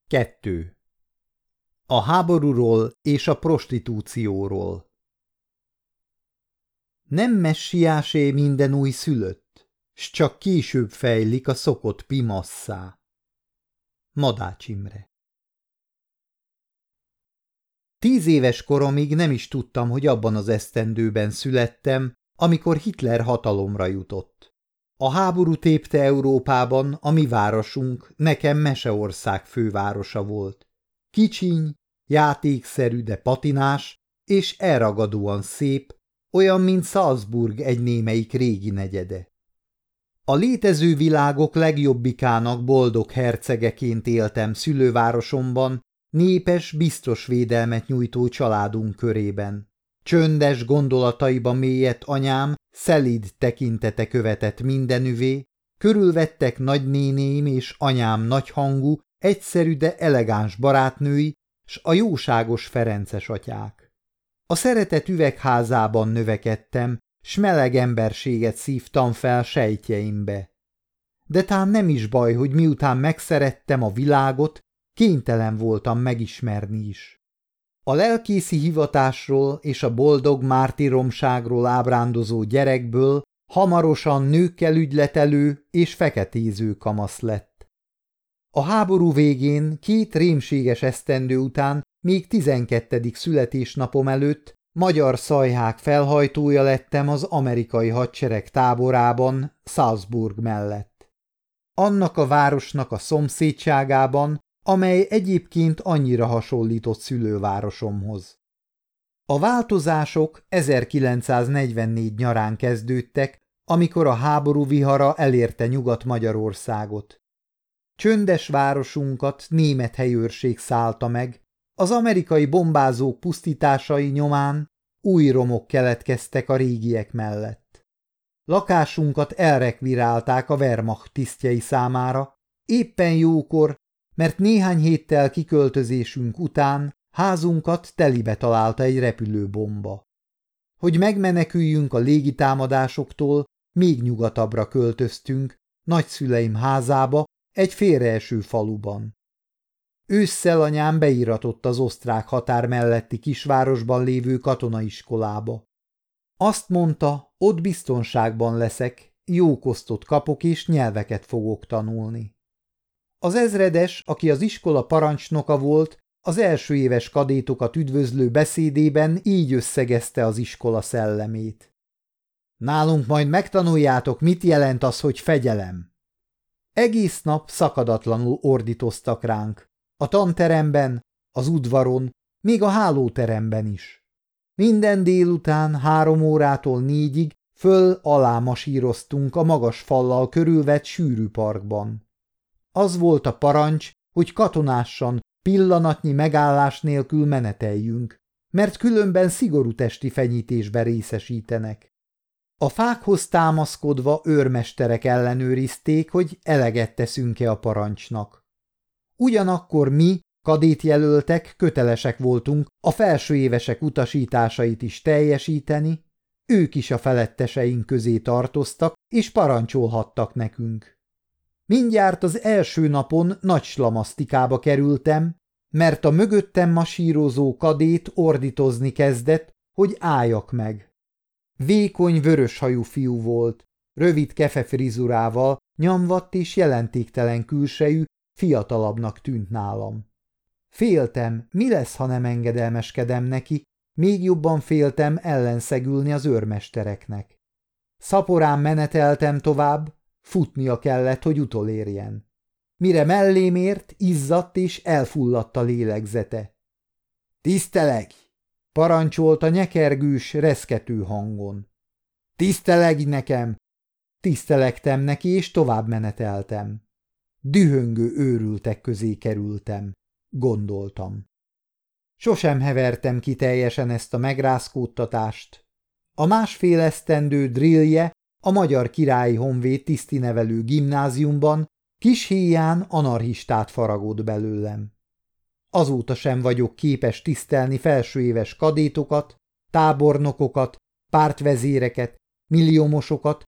2. A háborúról és a prostitúcióról. Nem messiásé minden új szülött, s csak később fejlik a szokott pimasszá. Madács Imre. 10 éves koromig nem is tudtam, hogy abban az esztendőben születtem, amikor Hitler hatalomra jutott. A háború tépte Európában, a mi városunk nekem Meseország fővárosa volt. Kicsiny, játékszerű, de patinás, és elragadóan szép, olyan, mint Salzburg egy némelyik régi negyede. A létező világok legjobbikának boldog hercegeként éltem szülővárosomban, népes, biztos védelmet nyújtó családunk körében. Csöndes gondolataiba mélyedt anyám, szelíd tekintete követett mindenüvé, körülvettek nagynéném és anyám nagyhangú, egyszerű, de elegáns barátnői, s a jóságos ferences atyák. A szeretet üvegházában növekedtem, s meleg emberséget szívtam fel sejtjeimbe. De tán nem is baj, hogy miután megszerettem a világot, kénytelen voltam megismerni is. A lelkészi hivatásról és a boldog mártíromságról ábrándozó gyerekből hamarosan nőkkel ügyletelő és feketéző kamasz lett. A háború végén 2 rémséges esztendő után, még 12. születésnapom előtt magyar szajhák felhajtója lettem az amerikai hadsereg táborában, Salzburg mellett. Annak a városnak a szomszédságában, amely egyébként annyira hasonlított szülővárosomhoz. A változások 1944 nyarán kezdődtek, amikor a háború vihara elérte Nyugat-Magyarországot. Csöndes városunkat német helyőrség szállta meg, az amerikai bombázók pusztításai nyomán új romok keletkeztek a régiek mellett. Lakásunkat elrekvirálták a Wehrmacht tisztjei számára, éppen jókor, mert néhány héttel kiköltözésünk után házunkat telibe találta egy repülőbomba. Hogy megmeneküljünk a légitámadásoktól, még nyugatabbra költöztünk, nagyszüleim házába, egy félreeső faluban. Ősszel anyám beíratott az osztrák határ melletti kisvárosban lévő katonaiskolába. Azt mondta, ott biztonságban leszek, jó kosztot kapok és nyelveket fogok tanulni. Az ezredes, aki az iskola parancsnoka volt, az első éves kadétokat üdvözlő beszédében így összegezte az iskola szellemét. Nálunk majd megtanuljátok, mit jelent az, hogy fegyelem. Egész nap szakadatlanul ordítoztak ránk. A tanteremben, az udvaron, még a hálóteremben is. Minden délután 3 órától 4-ig föl-alá masíroztunk a magas fallal körülvett sűrű parkban. Az volt a parancs, hogy katonássan, pillanatnyi megállás nélkül meneteljünk, mert különben szigorú testi fenyítésbe részesítenek. A fákhoz támaszkodva őrmesterek ellenőrizték, hogy eleget teszünk-e a parancsnak. Ugyanakkor mi, kadétjelöltek, kötelesek voltunk a felsőévesek utasításait is teljesíteni, ők is a feletteseink közé tartoztak, és parancsolhattak nekünk. Mindjárt az első napon nagy slamasztikába kerültem, mert a mögöttem masírozó kadét ordítozni kezdett, hogy álljak meg. Vékony, vöröshajú fiú volt, rövid kefefrizurával, nyomvadt és jelentéktelen külsejű, fiatalabbnak tűnt nálam. Féltem, mi lesz, ha nem engedelmeskedem neki, még jobban féltem ellenszegülni az őrmestereknek. Szaporán meneteltem tovább, futnia kellett, hogy utolérjen. Mire mellém ért, izzadt és elfulladt a lélegzete. Tisztelegj! Parancsolta nyekergős, reszkető hangon. Tisztelegj nekem! Tisztelegtem neki, és tovább meneteltem. Dühöngő őrültek közé kerültem, gondoltam. Sosem hevertem ki teljesen ezt a megrázkódtatást. A 1,5 esztendő drillje a Magyar Királyi Honvéd tisztinevelő gimnáziumban kis híján anarchistát faragott belőlem. Azóta sem vagyok képes tisztelni felsőéves kadétokat, tábornokokat, pártvezéreket, milliómosokat,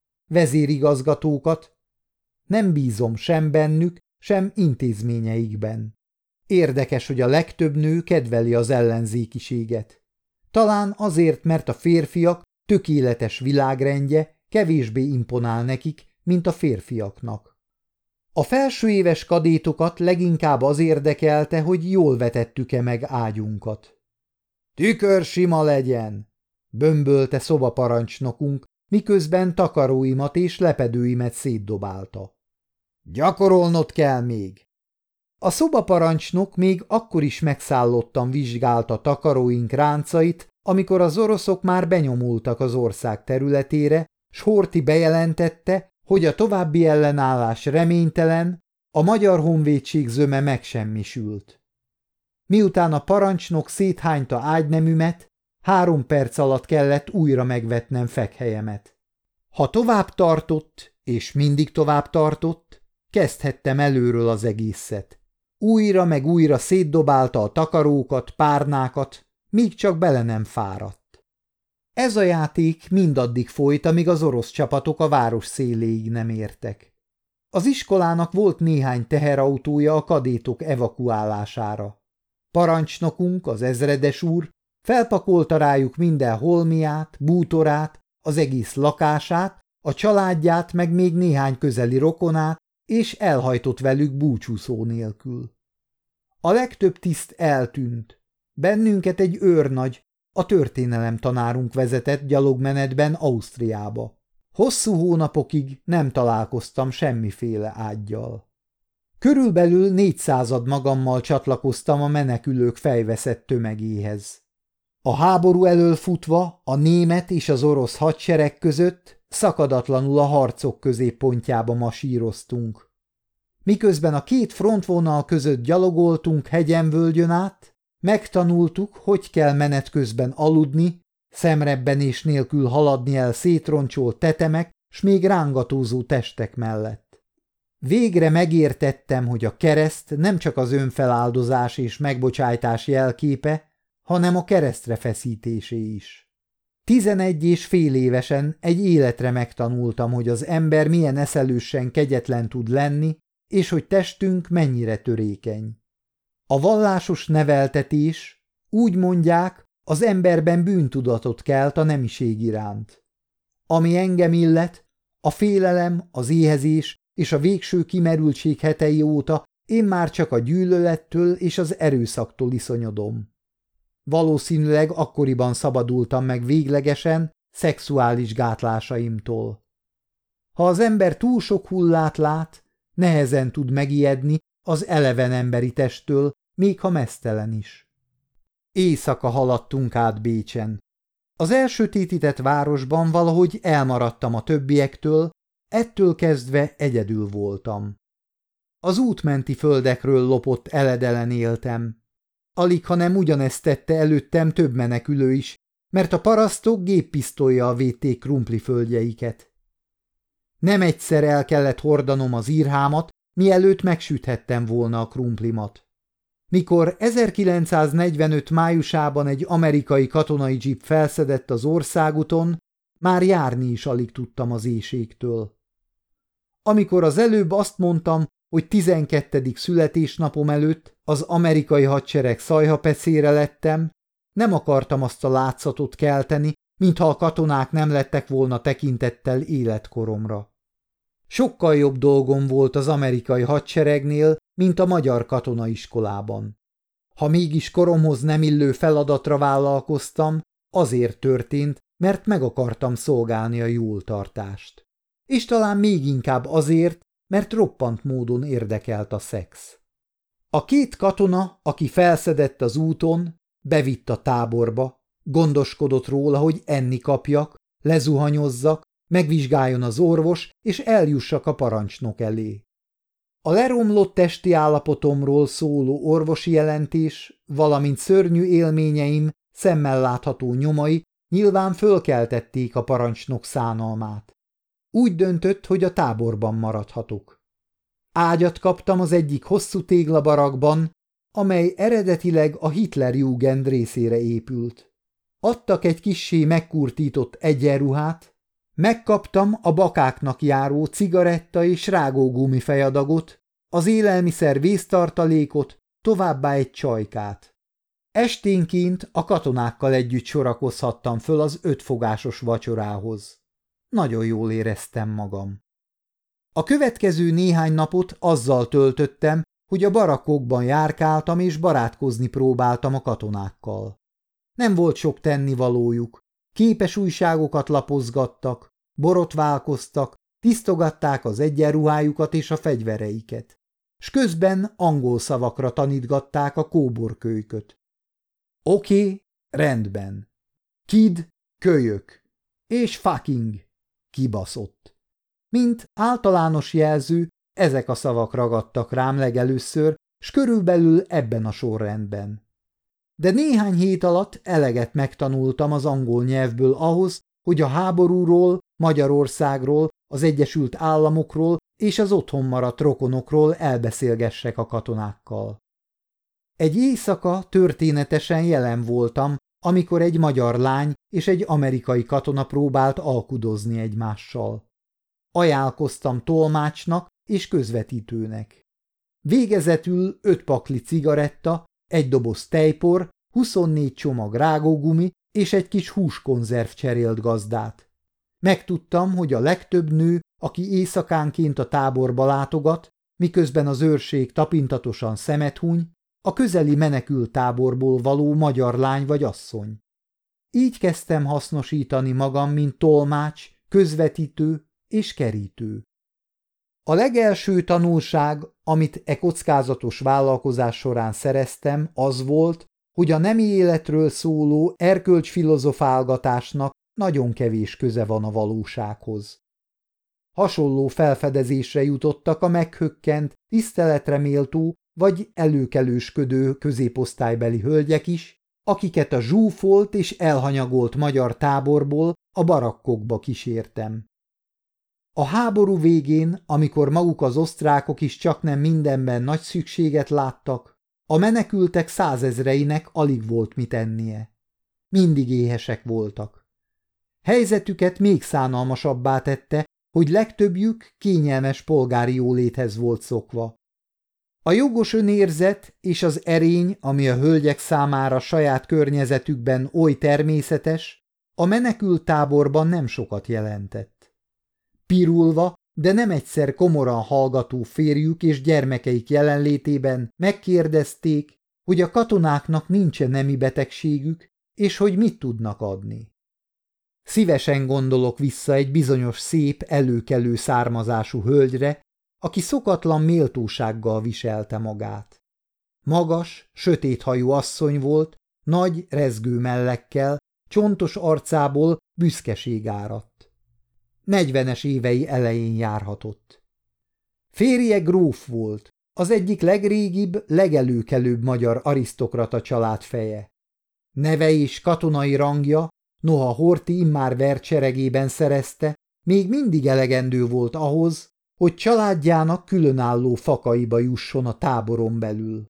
vezérigazgatókat. Nem bízom sem bennük, sem intézményeikben. Érdekes, hogy a legtöbb nő kedveli az ellenzékiséget. Talán azért, mert a férfiak tökéletes világrendje kevésbé imponál nekik, mint a férfiaknak. A felsőéves kadétokat leginkább az érdekelte, hogy jól vetettük-e meg ágyunkat. Tükör sima legyen, bömbölte szobaparancsnokunk, miközben takaróimat és lepedőimet szétdobálta. Gyakorolnod kell még. A szobaparancsnok még akkor is megszállottan vizsgálta takaróink ráncait, amikor az oroszok már benyomultak az ország területére, s Horthy bejelentette, hogy a további ellenállás reménytelen, a magyar honvédség zöme megsemmisült. Miután a parancsnok széthányta ágynemümet, 3 perc alatt kellett újra megvetnem fekhelyemet. Ha tovább tartott, és mindig tovább tartott, kezdhettem előről az egészet. Újra meg újra szétdobálta a takarókat, párnákat, míg csak bele nem fáradt. Ez a játék mindaddig folyt, amíg az orosz csapatok a város széléig nem értek. Az iskolának volt néhány teherautója a kadétok evakuálására. Parancsnokunk, az ezredes úr, felpakolta rájuk minden holmiát, bútorát, az egész lakását, a családját, meg még néhány közeli rokonát, és elhajtott velük búcsúszó nélkül. A legtöbb tiszt eltűnt. Bennünket egy őrnagy, a történelem tanárunk vezetett gyalogmenetben Ausztriába. Hosszú hónapokig nem találkoztam semmiféle ággyal. Körülbelül 400 magammal csatlakoztam a menekülők fejveszett tömegéhez. A háború elől futva a német és az orosz hadsereg között szakadatlanul a harcok középpontjába masíroztunk. Miközben a 2 frontvonal között gyalogoltunk hegyen-völgyön át, megtanultuk, hogy kell menet közben aludni, szemrebbenés nélkül haladni el szétroncsolt tetemek s még rángatózó testek mellett. Végre megértettem, hogy a kereszt nem csak az önfeláldozás és megbocsájtás jelképe, hanem a keresztre feszítésé is. 11 és fél évesen egy életre megtanultam, hogy az ember milyen eszelősen kegyetlen tud lenni, és hogy testünk mennyire törékeny. A vallásos neveltetés, úgy mondják, az emberben bűntudatot kelt a nemiség iránt. Ami engem illet, a félelem, az éhezés és a végső kimerültség hetei óta én már csak a gyűlölettől és az erőszaktól iszonyodom. Valószínűleg akkoriban szabadultam meg véglegesen szexuális gátlásaimtól. Ha az ember túl sok hullát lát, nehezen tud megijedni az eleven emberi testtől, még ha meztelen is. Éjszaka haladtunk át Bécsen. Az elsötétített városban valahogy elmaradtam a többiektől, ettől kezdve egyedül voltam. Az útmenti földekről lopott eledelen éltem. Alig, ha nem ugyanezt tette előttem több menekülő is, mert a parasztok géppisztollyal védték krumpliföldjeiket. Nem egyszer el kellett hordanom az írhámat, mielőtt megsüthettem volna a krumplimat. Mikor 1945 májusában egy amerikai katonai dzsip felszedett az országúton, már járni is alig tudtam az éhségtől. Amikor az előbb azt mondtam, hogy 12. születésnapom előtt az amerikai hadsereg szajhapecére lettem, nem akartam azt a látszatot kelteni, mintha a katonák nem lettek volna tekintettel életkoromra. Sokkal jobb dolgom volt az amerikai hadseregnél, mint a magyar katonaiskolában. Ha mégis koromhoz nem illő feladatra vállalkoztam, azért történt, mert meg akartam szolgálni a jóltartást. És talán még inkább azért, mert roppant módon érdekelt a szex. A 2 katona, aki felszedett az úton, bevitt a táborba, gondoskodott róla, hogy enni kapjak, lezuhanyozzak, megvizsgáljon az orvos, és eljussak a parancsnok elé. A leromlott testi állapotomról szóló orvosi jelentés, valamint szörnyű élményeim szemmel látható nyomai nyilván fölkeltették a parancsnok szánalmát. Úgy döntött, hogy a táborban maradhatok. Ágyat kaptam az egyik hosszú téglabarakban, amely eredetileg a Hitlerjugend részére épült. Adtak egy kissé megkurtított egyenruhát, megkaptam a bakáknak járó cigaretta és rágógumi fejadagot, az élelmiszer vésztartalékot, továbbá egy csajkát. Esténként a katonákkal együtt sorakozhattam föl az 5 fogásos vacsorához. Nagyon jól éreztem magam. A következő néhány napot azzal töltöttem, hogy a barakkokban járkáltam és barátkozni próbáltam a katonákkal. Nem volt sok tennivalójuk, képes újságokat lapozgattak, borotválkoztak, tisztogatták az egyenruhájukat és a fegyvereiket, s közben angol szavakra tanítgatták a kóborkölyköt. Oké, rendben. Kid, kölyök, és fucking, kibaszott. Mint általános jelző, ezek a szavak ragadtak rám legelőször, s körülbelül ebben a sorrendben. De néhány hét alatt eleget megtanultam az angol nyelvből ahhoz, hogy a háborúról, Magyarországról, az Egyesült Államokról és az otthon maradt rokonokról elbeszélgessek a katonákkal. Egy éjszaka történetesen jelen voltam, amikor egy magyar lány és egy amerikai katona próbált alkudozni egymással. Ajánlkoztam tolmácsnak és közvetítőnek. Végezetül 5 pakli cigaretta, 1 doboz tejpor, 24 csomag rágógumi és egy kis húskonzerv cserélt gazdát. Megtudtam, hogy a legtöbb nő, aki éjszakánként a táborba látogat, miközben az őrség tapintatosan szemet huny, a közeli menekülttáborból való magyar lány vagy asszony. Így kezdtem hasznosítani magam, mint tolmács, közvetítő és kerítő. A legelső tanulság, amit e kockázatos vállalkozás során szereztem, az volt, hogy a nemi életről szóló erkölcsfilozofálgatásnak nagyon kevés köze van a valósághoz. Hasonló felfedezésre jutottak a meghökkent, tiszteletre méltó vagy előkelősködő középosztálybeli hölgyek is, akiket a zsúfolt és elhanyagolt magyar táborból a barakkokba kísértem. A háború végén, amikor maguk az osztrákok is csaknem mindenben nagy szükséget láttak, a menekültek 100 000-einek alig volt mit ennie. Mindig éhesek voltak. Helyzetüket még szánalmasabbá tette, hogy legtöbbjük kényelmes polgári jóléthez volt szokva. A jogos önérzet és az erény, ami a hölgyek számára saját környezetükben oly természetes, a menekülttáborban nem sokat jelentett. Pirulva, de nem egyszer komoran hallgató férjük és gyermekeik jelenlétében megkérdezték, hogy a katonáknak nincsen nemi betegségük, és hogy mit tudnak adni. Szívesen gondolok vissza egy bizonyos szép, előkelő származású hölgyre, aki szokatlan méltósággal viselte magát. Magas, sötéthajú asszony volt, nagy, rezgő mellekkel, csontos arcából büszkeség áradt. 40-es évei elején járhatott. Férje gróf volt, az egyik legrégibb, legelőkelőbb magyar arisztokrata család feje. Neve és katonai rangja, noha Horthy immár vercseregében szerezte, még mindig elegendő volt ahhoz, hogy családjának különálló fakaiba jusson a táboron belül.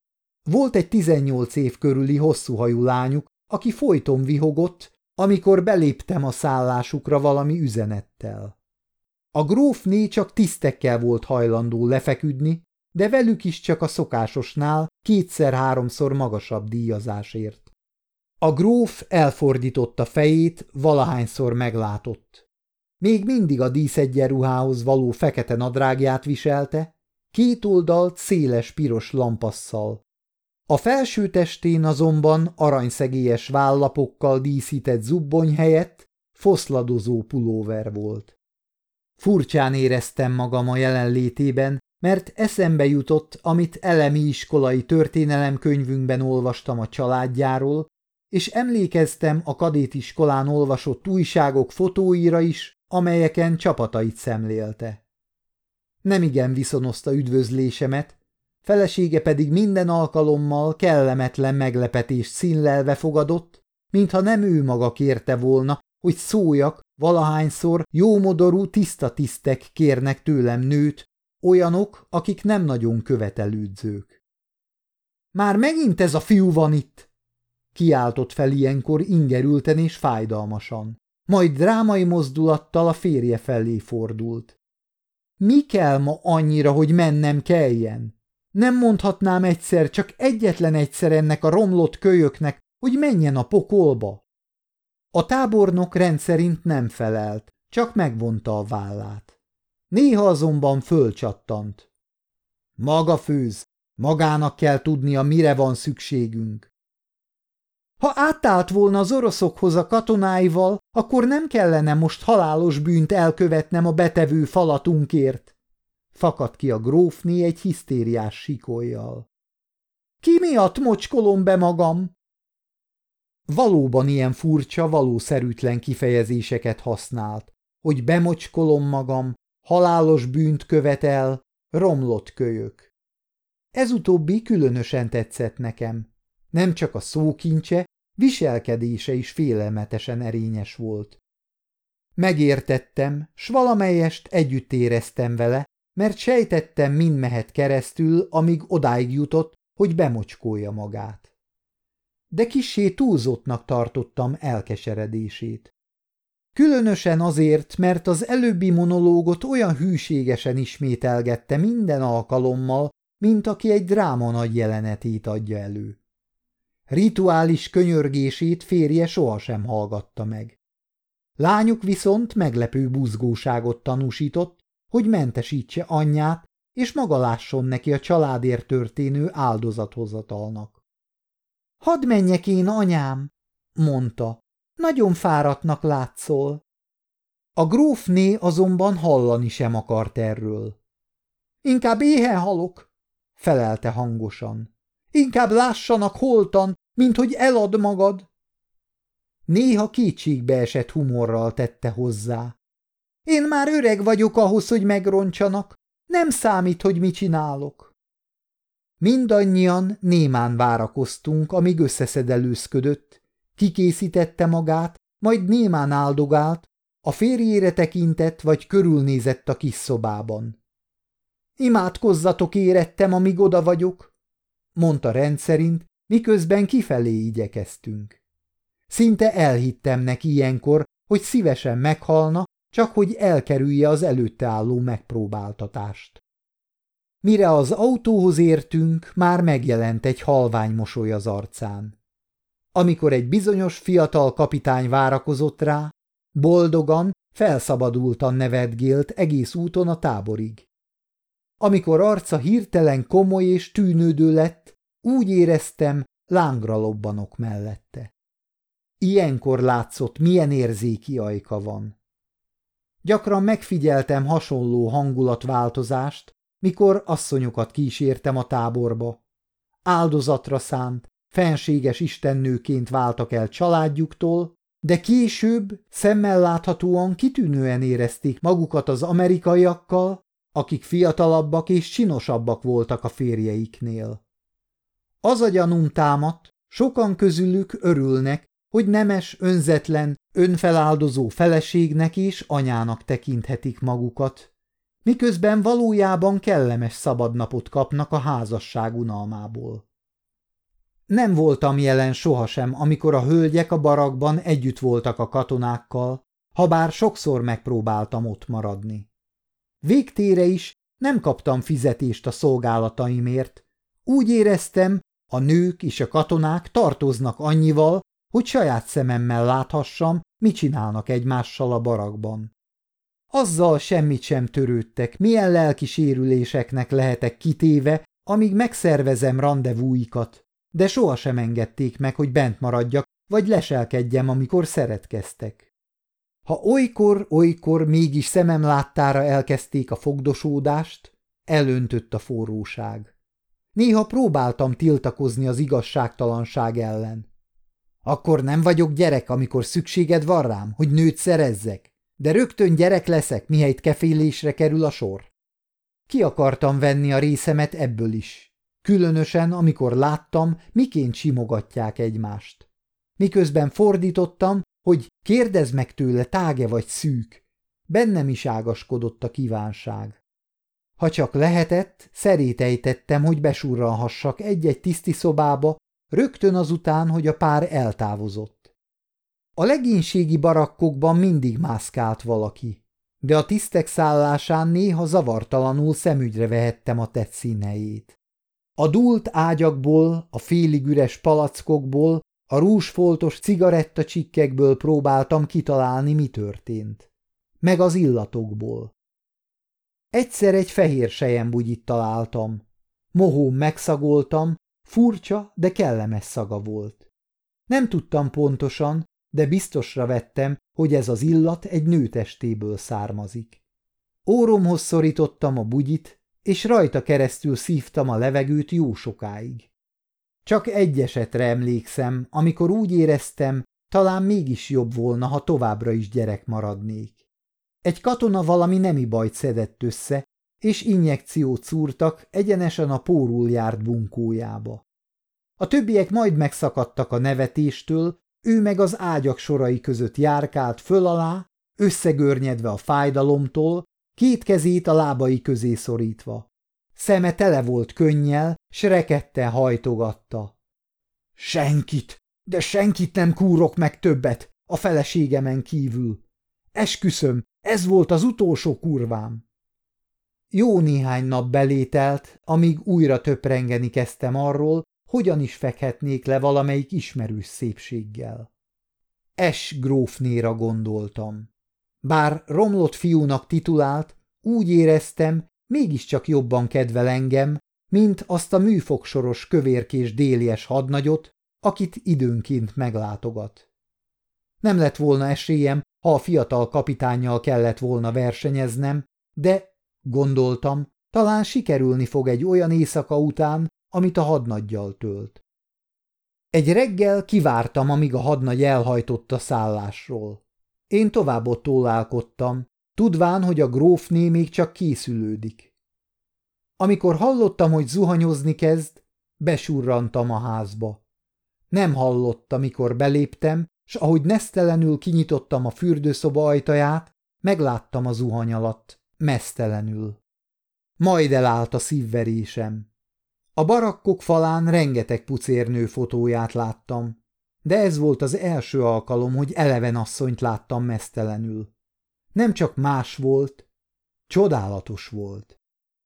Volt egy 18 év körüli hosszúhajú lányuk, aki folyton vihogott, amikor beléptem a szállásukra valami üzenettel. A grófné csak tisztekkel volt hajlandó lefeküdni, de velük is csak a szokásosnál 2-3-szor magasabb díjazásért. A gróf elfordította fejét, valahányszor meglátott. Még mindig a díszegyenruhához való fekete nadrágját viselte, két oldalt széles piros lampasszal. A felső testén azonban aranyszegélyes vállapokkal díszített zubbony helyett foszladozó pulóver volt. Furcsán éreztem magam a jelenlétében, mert eszembe jutott, amit elemi iskolai történelemkönyvünkben olvastam a családjáról, és emlékeztem a kadétiskolán olvasott újságok fotóira is, amelyeken csapatait szemlélte. Nemigen viszonozta üdvözlésemet, felesége pedig minden alkalommal kellemetlen meglepetést színlelve fogadott, mintha nem ő maga kérte volna, hogy szóljak, valahányszor jómodorú tiszta tisztek kérnek tőlem nőt, olyanok, akik nem nagyon követelődzők. Már megint ez a fiú van itt! Kiáltott fel ilyenkor ingerülten és fájdalmasan. Majd drámai mozdulattal a férje felé fordult. Mi kell ma annyira, hogy mennem kelljen? Nem mondhatnám egyszer, csak egyetlen egyszer ennek a romlott kölyöknek, hogy menjen a pokolba? A tábornok rendszerint nem felelt, csak megvonta a vállát. Néha azonban fölcsattant. Maga főz, magának kell tudnia, mire van szükségünk. Ha átállt volna az oroszokhoz a katonáival, akkor nem kellene most halálos bűnt elkövetnem a betevő falatunkért. Fakadt ki a grófné egy hisztériás sikollyal. Ki miatt mocskolom be magam? Valóban ilyen furcsa, valószerűtlen kifejezéseket használt, hogy bemocskolom magam, halálos bűnt követel, romlott kölyök. Ez utóbbi különösen tetszett nekem. Nem csak a szókincse, viselkedése is félelmetesen erényes volt. Megértettem, s valamelyest együtt éreztem vele, mert sejtettem, mind mehet keresztül, amíg odáig jutott, hogy bemocskolja magát. De kissé túlzottnak tartottam elkeseredését. Különösen azért, mert az előbbi monológot olyan hűségesen ismételgette minden alkalommal, mint aki egy dráma nagy jelenetét adja elő. Rituális könyörgését férje sohasem hallgatta meg. Lányuk viszont meglepő buzgóságot tanúsított, hogy mentesítse anyját, és maga lásson neki a családért történő áldozathozatalnak. Hadd menjek én, anyám, mondta, nagyon fáradtnak látszol. A grófné azonban hallani sem akart erről. Inkább éhen halok, felelte hangosan. Inkább lássanak holtan, mint hogy elad magad. Néha kétségbeesett humorral tette hozzá. Én már öreg vagyok ahhoz, hogy megrontsanak. Nem számít, hogy mit csinálok. Mindannyian némán várakoztunk, amíg összeszedelőzködött, kikészítette magát, majd némán áldogált, a férjére tekintett vagy körülnézett a kis szobában. Imádkozzatok érettem, amíg oda vagyok, mondta rendszerint, miközben kifelé igyekeztünk. Szinte elhittem neki ilyenkor, hogy szívesen meghalna, csak hogy elkerülje az előtte álló megpróbáltatást. Mire az autóhoz értünk, már megjelent egy halvány mosoly az arcán. Amikor egy bizonyos fiatal kapitány várakozott rá, boldogan, felszabadultan nevetgélt egész úton a táborig. Amikor arca hirtelen komoly és tűnődő lett, úgy éreztem, lángra lobbanok mellette. Ilyenkor látszott, milyen érzéki ajka van. Gyakran megfigyeltem hasonló hangulatváltozást, mikor asszonyokat kísértem a táborba. Áldozatra szánt, fenséges istennőként váltak el családjuktól, de később szemmel láthatóan kitűnően érezték magukat az amerikaiakkal, akik fiatalabbak és csinosabbak voltak a férjeiknél. Az a gyanúm támadt, sokan közülük örülnek, hogy nemes, önzetlen, önfeláldozó feleségnek és anyának tekinthetik magukat, miközben valójában kellemes szabadnapot kapnak a házasság unalmából. Nem voltam jelen sohasem, amikor a hölgyek a barakban együtt voltak a katonákkal, habár sokszor megpróbáltam ott maradni. Végtére is nem kaptam fizetést a szolgálataimért, úgy éreztem, a nők és a katonák tartoznak annyival, hogy saját szememmel láthassam, mit csinálnak egymással a barakban. Azzal semmit sem törődtek, milyen lelki sérüléseknek lehetek kitéve, amíg megszervezem randevúikat, de sohasem engedték meg, hogy bent maradjak, vagy leselkedjem, amikor szeretkeztek. Ha olykor mégis szemem láttára elkezdték a fogdosódást, elöntött a forróság. Néha próbáltam tiltakozni az igazságtalanság ellen. Akkor nem vagyok gyerek, amikor szükséged van rám, hogy nőt szerezzek, de rögtön gyerek leszek, mihelyt kefélésre kerül a sor. Ki akartam venni a részemet ebből is, különösen amikor láttam, miként simogatják egymást. Miközben fordítottam, hogy kérdezd meg tőle, tág-e vagy szűk. Bennem is ágaskodott a kívánság. Ha csak lehetett, szerétejtettem, hogy besurranhassak egy-egy tiszti szobába, rögtön azután, hogy a pár eltávozott. A legénységi barakkokban mindig mászkált valaki, de a tisztek szállásán néha zavartalanul szemügyre vehettem a tett színhelyét. A dúlt ágyakból, a félig üres palackokból, a rúzsfoltos cigarettacsikkekből próbáltam kitalálni, mi történt. Meg az illatokból. Egyszer egy fehér selyembugyit találtam. Mohón megszagoltam, furcsa, de kellemes szaga volt. Nem tudtam pontosan, de biztosra vettem, hogy ez az illat egy nő testéből származik. Óromhoz szorítottam a bugyit, és rajta keresztül szívtam a levegőt jó sokáig. Csak egy esetre emlékszem, amikor úgy éreztem, talán mégis jobb volna, ha továbbra is gyerek maradnék. Egy katona valami nemi bajt szedett össze, és injekciót szúrtak egyenesen a pórul járt bunkójába. A többiek majd megszakadtak a nevetéstől, ő meg az ágyak sorai között járkált föl alá, összegörnyedve a fájdalomtól, két kezét a lábai közé szorítva. Szeme tele volt könnyel, s rekedten hajtogatta. Senkit, de senkit nem kúrok meg többet, a feleségemen kívül. Esküszöm, ez volt az utolsó kurvám. Jó néhány nap belételt, amíg újra töprengeni kezdtem arról, hogyan is fekhetnék le valamelyik ismerős szépséggel. Grófnéra gondoltam. Bár romlott fiúnak titulált, úgy éreztem, mégiscsak jobban kedvel engem, mint azt a műfogsoros kövérkés délies hadnagyot, akit időnként meglátogat. Nem lett volna esélyem, ha a fiatal kapitánnyal kellett volna versenyeznem, de, gondoltam, talán sikerülni fog egy olyan éjszaka után, amit a hadnaggyal tölt. Egy reggel kivártam, amíg a hadnagy elhajtott a szállásról. Én tovább ott tólálkodtam, tudván, hogy a grófné még csak készülődik. Amikor hallottam, hogy zuhanyozni kezd, besurrantam a házba. Nem hallott, mikor beléptem, s ahogy nesztelenül kinyitottam a fürdőszoba ajtaját, megláttam a zuhany alatt, meztelenül. Majd elállt a szívverésem. A barakkok falán rengeteg pucérnő fotóját láttam, de ez volt az első alkalom, hogy eleven asszonyt láttam meztelenül. Nem csak más volt, csodálatos volt.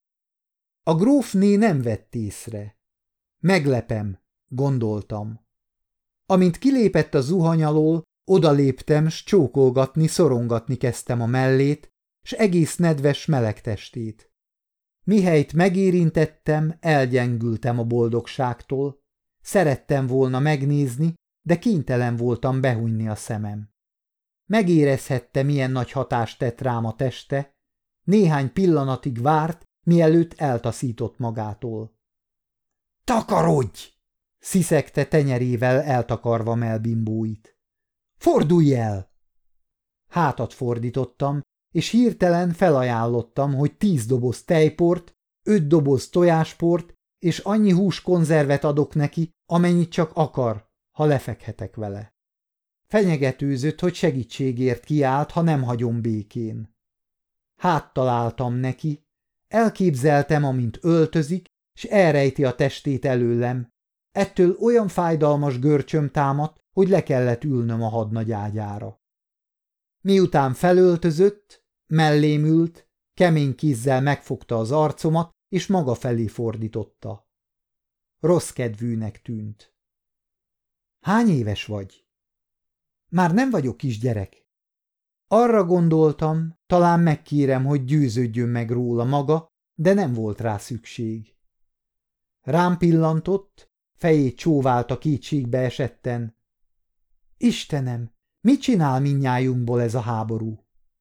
A grófné nem vett észre. Meglepem, gondoltam. Amint kilépett a zuhany alól, odaléptem, s csókolgatni, szorongatni kezdtem a mellét, s egész nedves meleg testét. Mihelyt megérintettem, elgyengültem a boldogságtól. Szerettem volna megnézni, de kénytelen voltam behújni a szemem. Megérezhette, milyen nagy hatást tett rám a teste, néhány pillanatig várt, mielőtt eltaszított magától. – Takarodj! – sziszegte tenyerével eltakarva melbimbóit. – Fordulj el! Hátat fordítottam, és hirtelen felajánlottam, hogy 10 doboz tejport, 5 doboz tojásport és annyi húskonzervet adok neki, amennyit csak akar, ha lefekhetek vele. Fenyegetőzött, hogy segítségért kiállt, ha nem hagyom békén. Háttaláltam neki, elképzeltem, amint öltözik, s elrejti a testét előlem. Ettől olyan fájdalmas görcsöm támadt, hogy le kellett ülnöm a hadnagy ágyára. Miután felöltözött, mellém ült, kemény kézzel megfogta az arcomat, és maga felé fordította. Rossz kedvűnek tűnt. Hány éves vagy? Már nem vagyok kisgyerek. Arra gondoltam, talán megkérem, hogy győződjön meg róla maga, de nem volt rá szükség. Rám pillantott, fejét csóválta kétségbe esetten. Istenem, mit csinál mindnyájunkból ez a háború?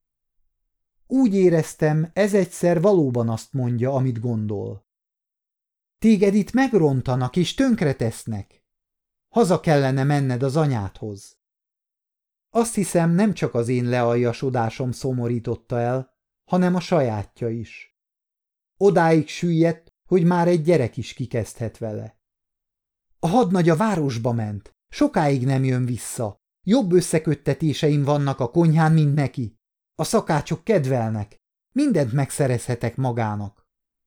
Úgy éreztem, ez egyszer valóban azt mondja, amit gondol. Téged itt megrontanak és tönkretesznek. Haza kellene menned az anyádhoz. Azt hiszem, nem csak az én lealjasodásom szomorította el, hanem a sajátja is. Odáig süllyedt, hogy már egy gyerek is kikezdhet vele. A hadnagy a városba ment, sokáig nem jön vissza. Jobb összeköttetéseim vannak a konyhán, mint neki. A szakácsok kedvelnek, mindent megszerezhetek magának.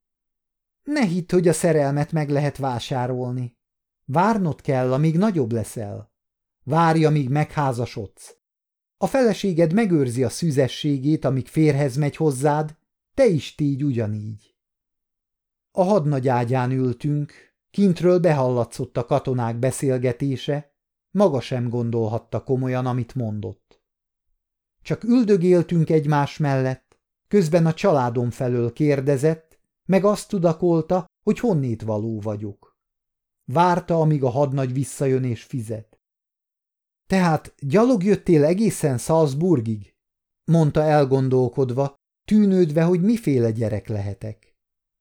Ne hidd, hogy a szerelmet meg lehet vásárolni. Várnod kell, amíg nagyobb leszel. Várj, amíg megházasodsz. A feleséged megőrzi a szüzességét, amíg férhez megy hozzád, te is tégy ugyanígy. A hadnagy ágyán ültünk, Kintről behallatszott a katonák beszélgetése, maga sem gondolhatta komolyan, amit mondott. Csak üldögéltünk egymás mellett, közben a családom felől kérdezett, meg azt tudakolta, hogy honnét való vagyok. Várta, amíg a hadnagy visszajön és fizet. Tehát gyalog jöttél egészen Salzburgig? Mondta elgondolkodva, tűnődve, hogy miféle gyerek lehetek.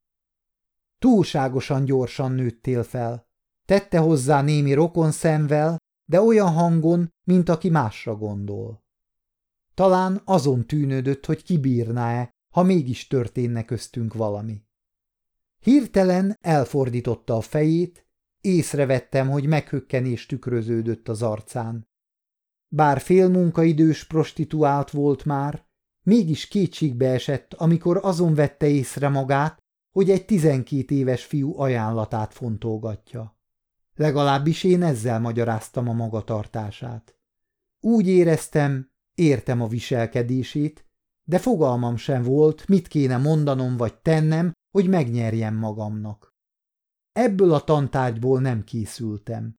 Túlságosan gyorsan nőttél fel. Tette hozzá némi rokonszemvel, de olyan hangon, mint aki másra gondol. Talán azon tűnődött, hogy kibírná-e, ha mégis történne köztünk valami. Hirtelen elfordította a fejét, észrevettem, hogy meghökkenés tükröződött az arcán. Bár félmunkaidős prostituált volt már, mégis kétségbe esett, amikor azon vette észre magát, hogy egy 12 éves fiú ajánlatát fontolgatja. Legalábbis én ezzel magyaráztam a magatartását. Úgy éreztem, értem a viselkedését, de fogalmam sem volt, mit kéne mondanom vagy tennem, hogy megnyerjem magamnak. Ebből a tantárgyból nem készültem.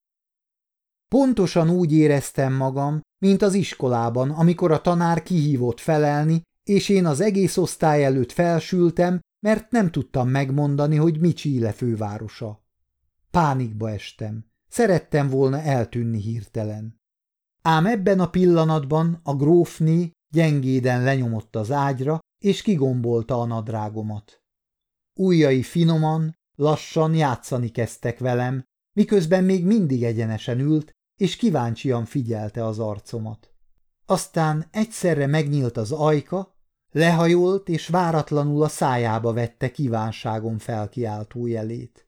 Pontosan úgy éreztem magam, mint az iskolában, amikor a tanár kihívott felelni, és én az egész osztály előtt felsültem, mert nem tudtam megmondani, hogy mi Chile fővárosa. Pánikba estem. Szerettem volna eltűnni hirtelen. Ám ebben a pillanatban a grófné gyengéden lenyomott az ágyra, és kigombolta a nadrágomat. Ujjai finoman, lassan játszani kezdtek velem, miközben még mindig egyenesen ült, és kíváncsian figyelte az arcomat. Aztán egyszerre megnyílt az ajka, lehajolt, és váratlanul a szájába vette kívánságom felkiáltó jelét.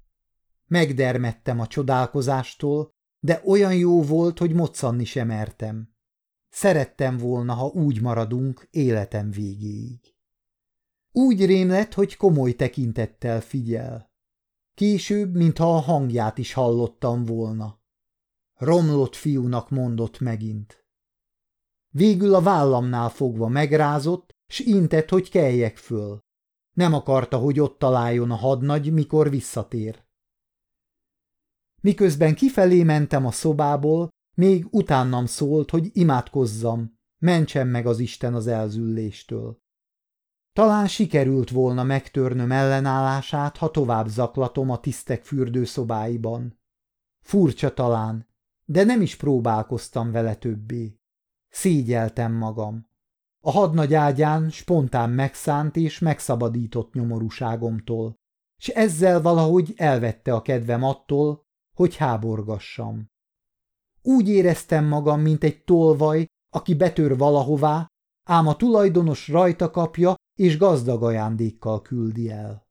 Megdermedtem a csodálkozástól, de olyan jó volt, hogy moccanni sem mertem. Szerettem volna, ha úgy maradunk életem végéig. Úgy rém lett, hogy komoly tekintettel figyel. Később, mintha a hangját is hallottam volna. Romlott fiúnak mondott megint. Végül a vállamnál fogva megrázott, s intett, hogy keljek föl. Nem akarta, hogy ott találjon a hadnagy, mikor visszatér. Miközben kifelé mentem a szobából, még utánam szólt, hogy imádkozzam, mentsen meg az Isten az elzülléstől. Talán sikerült volna megtörnöm ellenállását, ha tovább zaklatom a tisztek fürdőszobáiban. Furcsa talán, de nem is próbálkoztam vele többé. Szégyeltem magam. A hadnagy ágyán spontán megszánt és megszabadított nyomorúságomtól, s ezzel valahogy elvette a kedvem attól, hogy háborgassam. Úgy éreztem magam, mint egy tolvaj, aki betör valahová, ám a tulajdonos rajta kapja és gazdag ajándékkal küldi el.